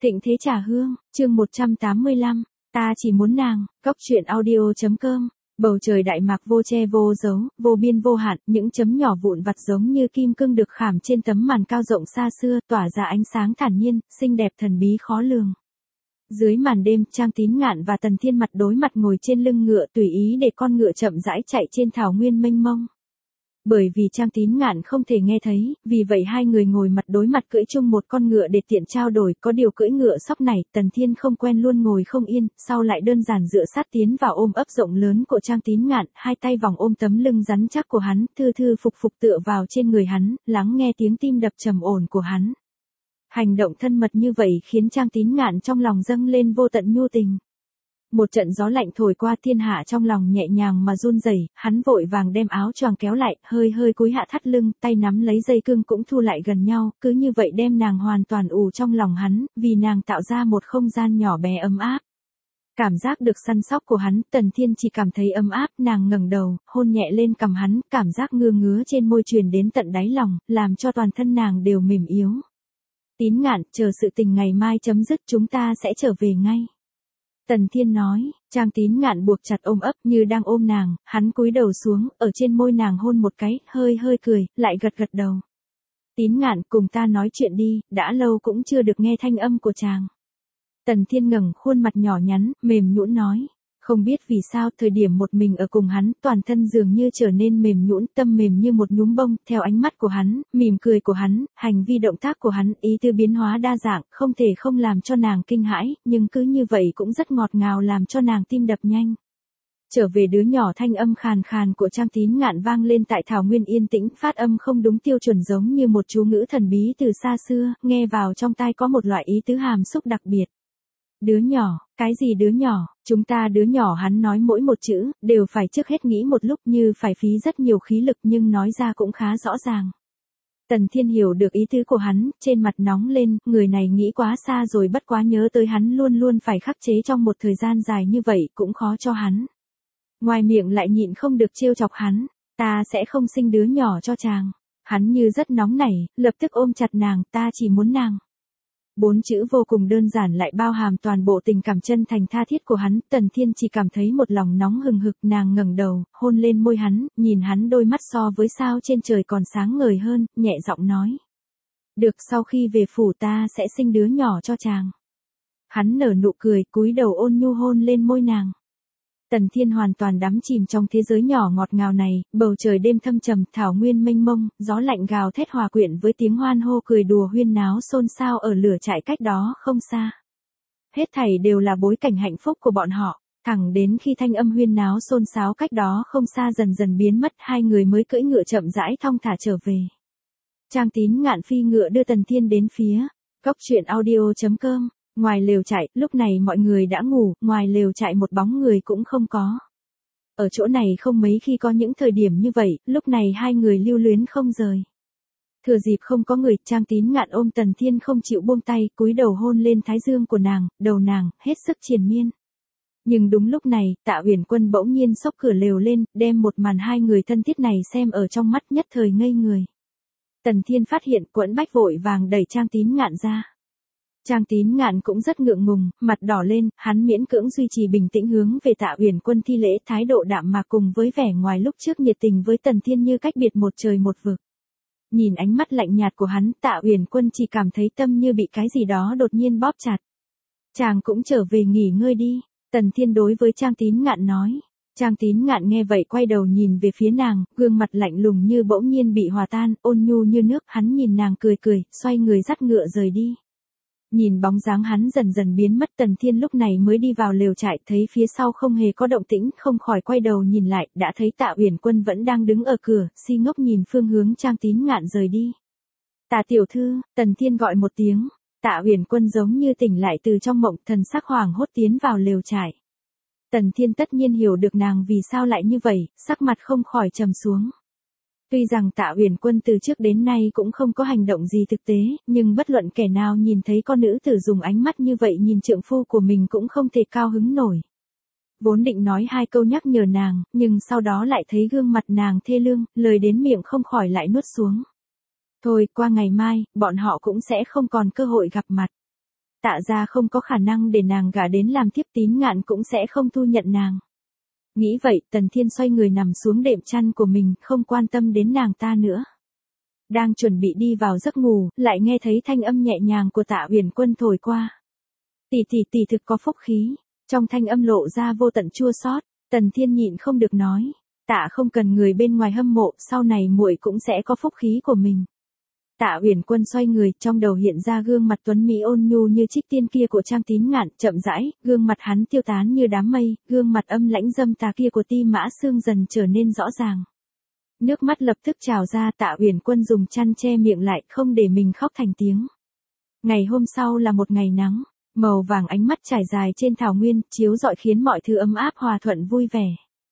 Thịnh Thế Trà Hương, chương 185, ta chỉ muốn nàng, góc truyện audio.com. Bầu trời đại mạc vô che vô dấu, vô biên vô hạn, những chấm nhỏ vụn vặt giống như kim cương được khảm trên tấm màn cao rộng xa xưa, tỏa ra ánh sáng thản nhiên, xinh đẹp thần bí khó lường. Dưới màn đêm, Trang Tín Ngạn và Tần Thiên mặt đối mặt ngồi trên lưng ngựa tùy ý để con ngựa chậm rãi chạy trên thảo nguyên mênh mông. Bởi vì Trang Tín Ngạn không thể nghe thấy, vì vậy hai người ngồi mặt đối mặt cưỡi chung một con ngựa để tiện trao đổi, có điều cưỡi ngựa sóc này, Tần Thiên không quen luôn ngồi không yên, sau lại đơn giản dựa sát tiến vào ôm ấp rộng lớn của Trang Tín Ngạn, hai tay vòng ôm tấm lưng rắn chắc của hắn, thư thư phục phục tựa vào trên người hắn, lắng nghe tiếng tim đập trầm ổn của hắn. Hành động thân mật như vậy khiến Trang Tín Ngạn trong lòng dâng lên vô tận nhu tình. Một trận gió lạnh thổi qua, thiên hạ trong lòng nhẹ nhàng mà run rẩy, hắn vội vàng đem áo choàng kéo lại, hơi hơi cúi hạ thắt lưng, tay nắm lấy dây cương cũng thu lại gần nhau, cứ như vậy đem nàng hoàn toàn ù trong lòng hắn, vì nàng tạo ra một không gian nhỏ bé ấm áp. Cảm giác được săn sóc của hắn, Tần Thiên chỉ cảm thấy ấm áp, nàng ngẩng đầu, hôn nhẹ lên cằm hắn, cảm giác ngứa ngứa trên môi truyền đến tận đáy lòng, làm cho toàn thân nàng đều mềm yếu. Tín Ngạn, chờ sự tình ngày mai chấm dứt chúng ta sẽ trở về ngay. Tần Thiên nói, Trang Tín Ngạn buộc chặt ôm ấp như đang ôm nàng, hắn cúi đầu xuống, ở trên môi nàng hôn một cái, hơi hơi cười, lại gật gật đầu. Tín Ngạn, cùng ta nói chuyện đi, đã lâu cũng chưa được nghe thanh âm của chàng. Tần Thiên ngẩng khuôn mặt nhỏ nhắn, mềm nhũn nói. Không biết vì sao, thời điểm một mình ở cùng hắn, toàn thân dường như trở nên mềm nhũn, tâm mềm như một nhúm bông, theo ánh mắt của hắn, mỉm cười của hắn, hành vi động tác của hắn, ý tứ biến hóa đa dạng, không thể không làm cho nàng kinh hãi, nhưng cứ như vậy cũng rất ngọt ngào làm cho nàng tim đập nhanh. Trở về đứa nhỏ, thanh âm khàn khàn của Trang Tín Ngạn vang lên tại thảo nguyên yên tĩnh, phát âm không đúng tiêu chuẩn giống như một chú ngữ thần bí từ xa xưa, nghe vào trong tai có một loại ý tứ hàm xúc đặc biệt. Đứa nhỏ, cái gì đứa nhỏ, chúng ta đứa nhỏ, hắn nói mỗi một chữ, đều phải trước hết nghĩ một lúc, như phải phí rất nhiều khí lực, nhưng nói ra cũng khá rõ ràng. Tần Thiên hiểu được ý tứ của hắn, trên mặt nóng lên, người này nghĩ quá xa rồi, bất quá nhớ tới hắn luôn luôn phải khắc chế trong một thời gian dài như vậy, cũng khó cho hắn. Ngoài miệng lại nhịn không được trêu chọc hắn, ta sẽ không sinh đứa nhỏ cho chàng. Hắn như rất nóng nảy, lập tức ôm chặt nàng, ta chỉ muốn nàng. 4 chữ vô cùng đơn giản lại bao hàm toàn bộ tình cảm chân thành tha thiết của hắn, Tần Thiên chỉ cảm thấy một lòng nóng hừng hực, nàng ngẩng đầu, hôn lên môi hắn, nhìn hắn đôi mắt so với sao trên trời còn sáng ngời hơn, nhẹ giọng nói. Được, sau khi về phủ ta sẽ sinh đứa nhỏ cho chàng. Hắn nở nụ cười, cúi đầu ôn nhu hôn lên môi nàng. Tần Thiên hoàn toàn đắm chìm trong thế giới nhỏ ngọt ngào này, bầu trời đêm thâm trầm, thảo nguyên mênh mông, gió lạnh gào thét hòa quyện với tiếng hoan hô cười đùa huyên náo xôn xao ở lửa trại cách đó không xa. Hết thảy đều là bối cảnh hạnh phúc của bọn họ, thẳng đến khi thanh âm huyên náo xôn xáo cách đó không xa dần dần biến mất, hai người mới cưỡi ngựa chậm rãi thong thả trở về. Trang Tín Ngạn phi ngựa đưa Tần Thiên đến phía góc truyện audio.com. Ngoài lều trại, lúc này mọi người đã ngủ, ngoài lều trại một bóng người cũng không có. Ở chỗ này không mấy khi có những thời điểm như vậy, lúc này hai người lưu luyến không rời. Thừa dịp không có người, Trang Tín Ngạn ôm Tần Thiên không chịu buông tay, cúi đầu hôn lên thái dương của nàng, đầu nàng, hết sức triền miên. Nhưng đúng lúc này, Tạ Uyển Quân bỗng nhiên xốc cửa lều lên, đem một màn hai người thân thiết này xem ở trong mắt, nhất thời ngây người. Tần Thiên phát hiện, quẫn bách vội vàng đẩy Trang Tín Ngạn ra. Trang Tín Ngạn cũng rất ngượng ngùng, mặt đỏ lên, hắn miễn cưỡng duy trì bình tĩnh hướng về Tạ Uyển Quân thi lễ, thái độ đạm mạc cùng với vẻ ngoài lúc trước nhiệt tình với Tần Thiên như cách biệt một trời một vực. Nhìn ánh mắt lạnh nhạt của hắn, Tạ Uyển Quân chỉ cảm thấy tâm như bị cái gì đó đột nhiên bóp chặt. Chàng cũng trở về nghỉ ngơi đi, Tần Thiên đối với Trang Tín Ngạn nói. Trang Tín Ngạn nghe vậy quay đầu nhìn về phía nàng, gương mặt lạnh lùng như bỗng nhiên bị hòa tan, ôn nhu như nước, hắn nhìn nàng cười cười, xoay người dắt ngựa rời đi. Nhìn bóng dáng hắn dần dần biến mất, Tần Thiên lúc này mới đi vào lều trại, thấy phía sau không hề có động tĩnh, không khỏi quay đầu nhìn lại, đã thấy Tạ Uyển Quân vẫn đang đứng ở cửa, si ngốc nhìn phương hướng Trang Tín Ngạn rời đi. Tạ tiểu thư, Tần Thiên gọi một tiếng, Tạ Uyển Quân giống như tỉnh lại từ trong mộng, thần sắc hoảng hốt tiến vào lều trại. Tần Thiên tất nhiên hiểu được nàng vì sao lại như vậy, sắc mặt không khỏi trầm xuống. Tuy rằng Tạ Uyển Quân từ trước đến nay cũng không có hành động gì thực tế, nhưng bất luận kẻ nào nhìn thấy con nữ tử dùng ánh mắt như vậy nhìn trượng phu của mình cũng không thể cao hứng nổi. Vốn định nói hai câu nhắc nhở nàng, nhưng sau đó lại thấy gương mặt nàng thê lương, lời đến miệng không khỏi lại nuốt xuống. Thôi, qua ngày mai, bọn họ cũng sẽ không còn cơ hội gặp mặt. Tạ gia không có khả năng để nàng gả đến làm thiếp, Tín Ngạn cũng sẽ không thu nhận nàng. Nghĩ vậy, Tần Thiên xoay người nằm xuống đệm chăn của mình, không quan tâm đến nàng ta nữa. Đang chuẩn bị đi vào giấc ngủ, lại nghe thấy thanh âm nhẹ nhàng của Tạ Uyển Quân thổi qua. Tỷ thực có phúc khí. Trong thanh âm lộ ra vô tận chua xót. Tần Thiên nhịn không được nói. Tạ không cần người bên ngoài hâm mộ, sau này muội cũng sẽ có phúc khí của mình. Tạ Uyển Quân xoay người, trong đầu hiện ra gương mặt tuấn mỹ ôn nhu như trích tiên kia của Trang Tín Ngạn, chậm rãi, gương mặt hắn tiêu tán như đám mây, gương mặt âm lãnh dâm tà kia của Ti Mã Sương dần trở nên rõ ràng. Nước mắt lập tức trào ra, Tạ Uyển Quân dùng chăn che miệng lại, không để mình khóc thành tiếng. Ngày hôm sau là một ngày nắng, màu vàng ánh mắt trải dài trên thảo nguyên, chiếu rọi khiến mọi thứ ấm áp hòa thuận vui vẻ.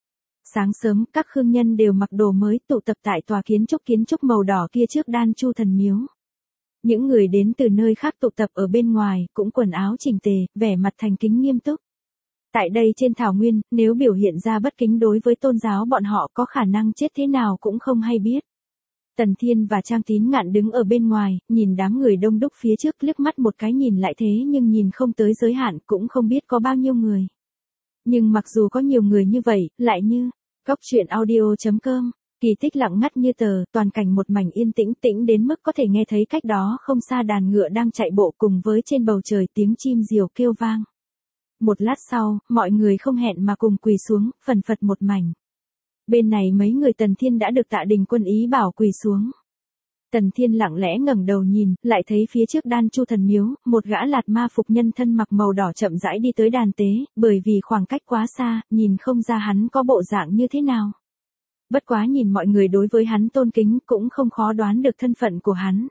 Sáng sớm, các khương nhân đều mặc đồ mới tụ tập tại tòa kiến trúc màu đỏ kia trước Đan Chu thần miếu. Những người đến từ nơi khác tụ tập ở bên ngoài, cũng quần áo chỉnh tề, vẻ mặt thành kính nghiêm túc. Tại đây trên thảo nguyên, nếu biểu hiện ra bất kính đối với tôn giáo bọn họ có khả năng chết thế nào cũng không hay biết. Tần Thiên và Trang Tín Ngạn đứng ở bên ngoài, nhìn đám người đông đúc phía trước, liếc mắt một cái nhìn lại thế nhưng nhìn không tới giới hạn, cũng không biết có bao nhiêu người. Nhưng mặc dù có nhiều người như vậy, lại như Cóc truyện audio.com, kỳ tích lặng ngắt như tờ, toàn cảnh một mảnh yên tĩnh tĩnh đến mức có thể nghe thấy cách đó không xa đàn ngựa đang chạy bộ cùng với trên bầu trời tiếng chim diều kêu vang. Một lát sau, mọi người không hẹn mà cùng quỳ xuống, phần phật một mảnh. Bên này mấy người Tần Thiên đã được Tạ Đình Quân ý bảo quỳ xuống. Tần Thiên lặng lẽ ngẩng đầu nhìn, lại thấy phía trước Đan Chu thần miếu, một gã lạt ma phục nhân thân mặc màu đỏ chậm rãi đi tới đàn tế, bởi vì khoảng cách quá xa, nhìn không ra hắn có bộ dạng như thế nào. Bất quá nhìn mọi người đối với hắn tôn kính cũng không khó đoán được thân phận của hắn.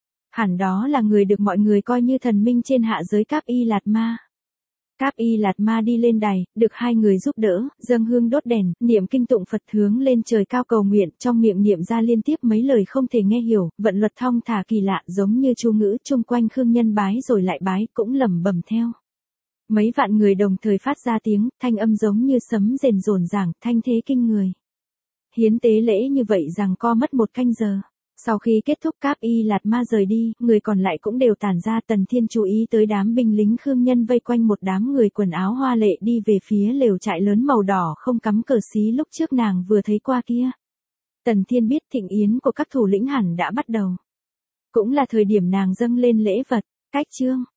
Hẳn đó là người được mọi người coi như thần minh trên hạ giới Cáp Y Lạt Ma. Cáp Y Lạt Ma đi lên đài, được hai người giúp đỡ, dâng hương đốt đèn, niệm kinh tụng Phật hướng lên trời cao cầu nguyện, trong miệng niệm ra liên tiếp mấy lời không thể nghe hiểu, vận luật thong thả kỳ lạ giống như chú ngữ, chung quanh khương nhân bái rồi lại bái, cũng lẩm bẩm theo. Mấy vạn người đồng thời phát ra tiếng, thanh âm giống như sấm rền rồn ràng, thanh thế kinh người. Hiến tế lễ như vậy rằng co mất 1 canh giờ. Sau khi kết thúc Cáp Y Lạt Ma rời đi, người còn lại cũng đều tản ra. Tần Thiên chú ý tới đám binh lính khương nhân vây quanh một đám người quần áo hoa lệ đi về phía lều trại lớn màu đỏ không cắm cờ xí lúc trước nàng vừa thấy qua kia. Tần Thiên biết thịnh yến của các thủ lĩnh hẳn đã bắt đầu. Cũng là thời điểm nàng dâng lên lễ vật. Cách chương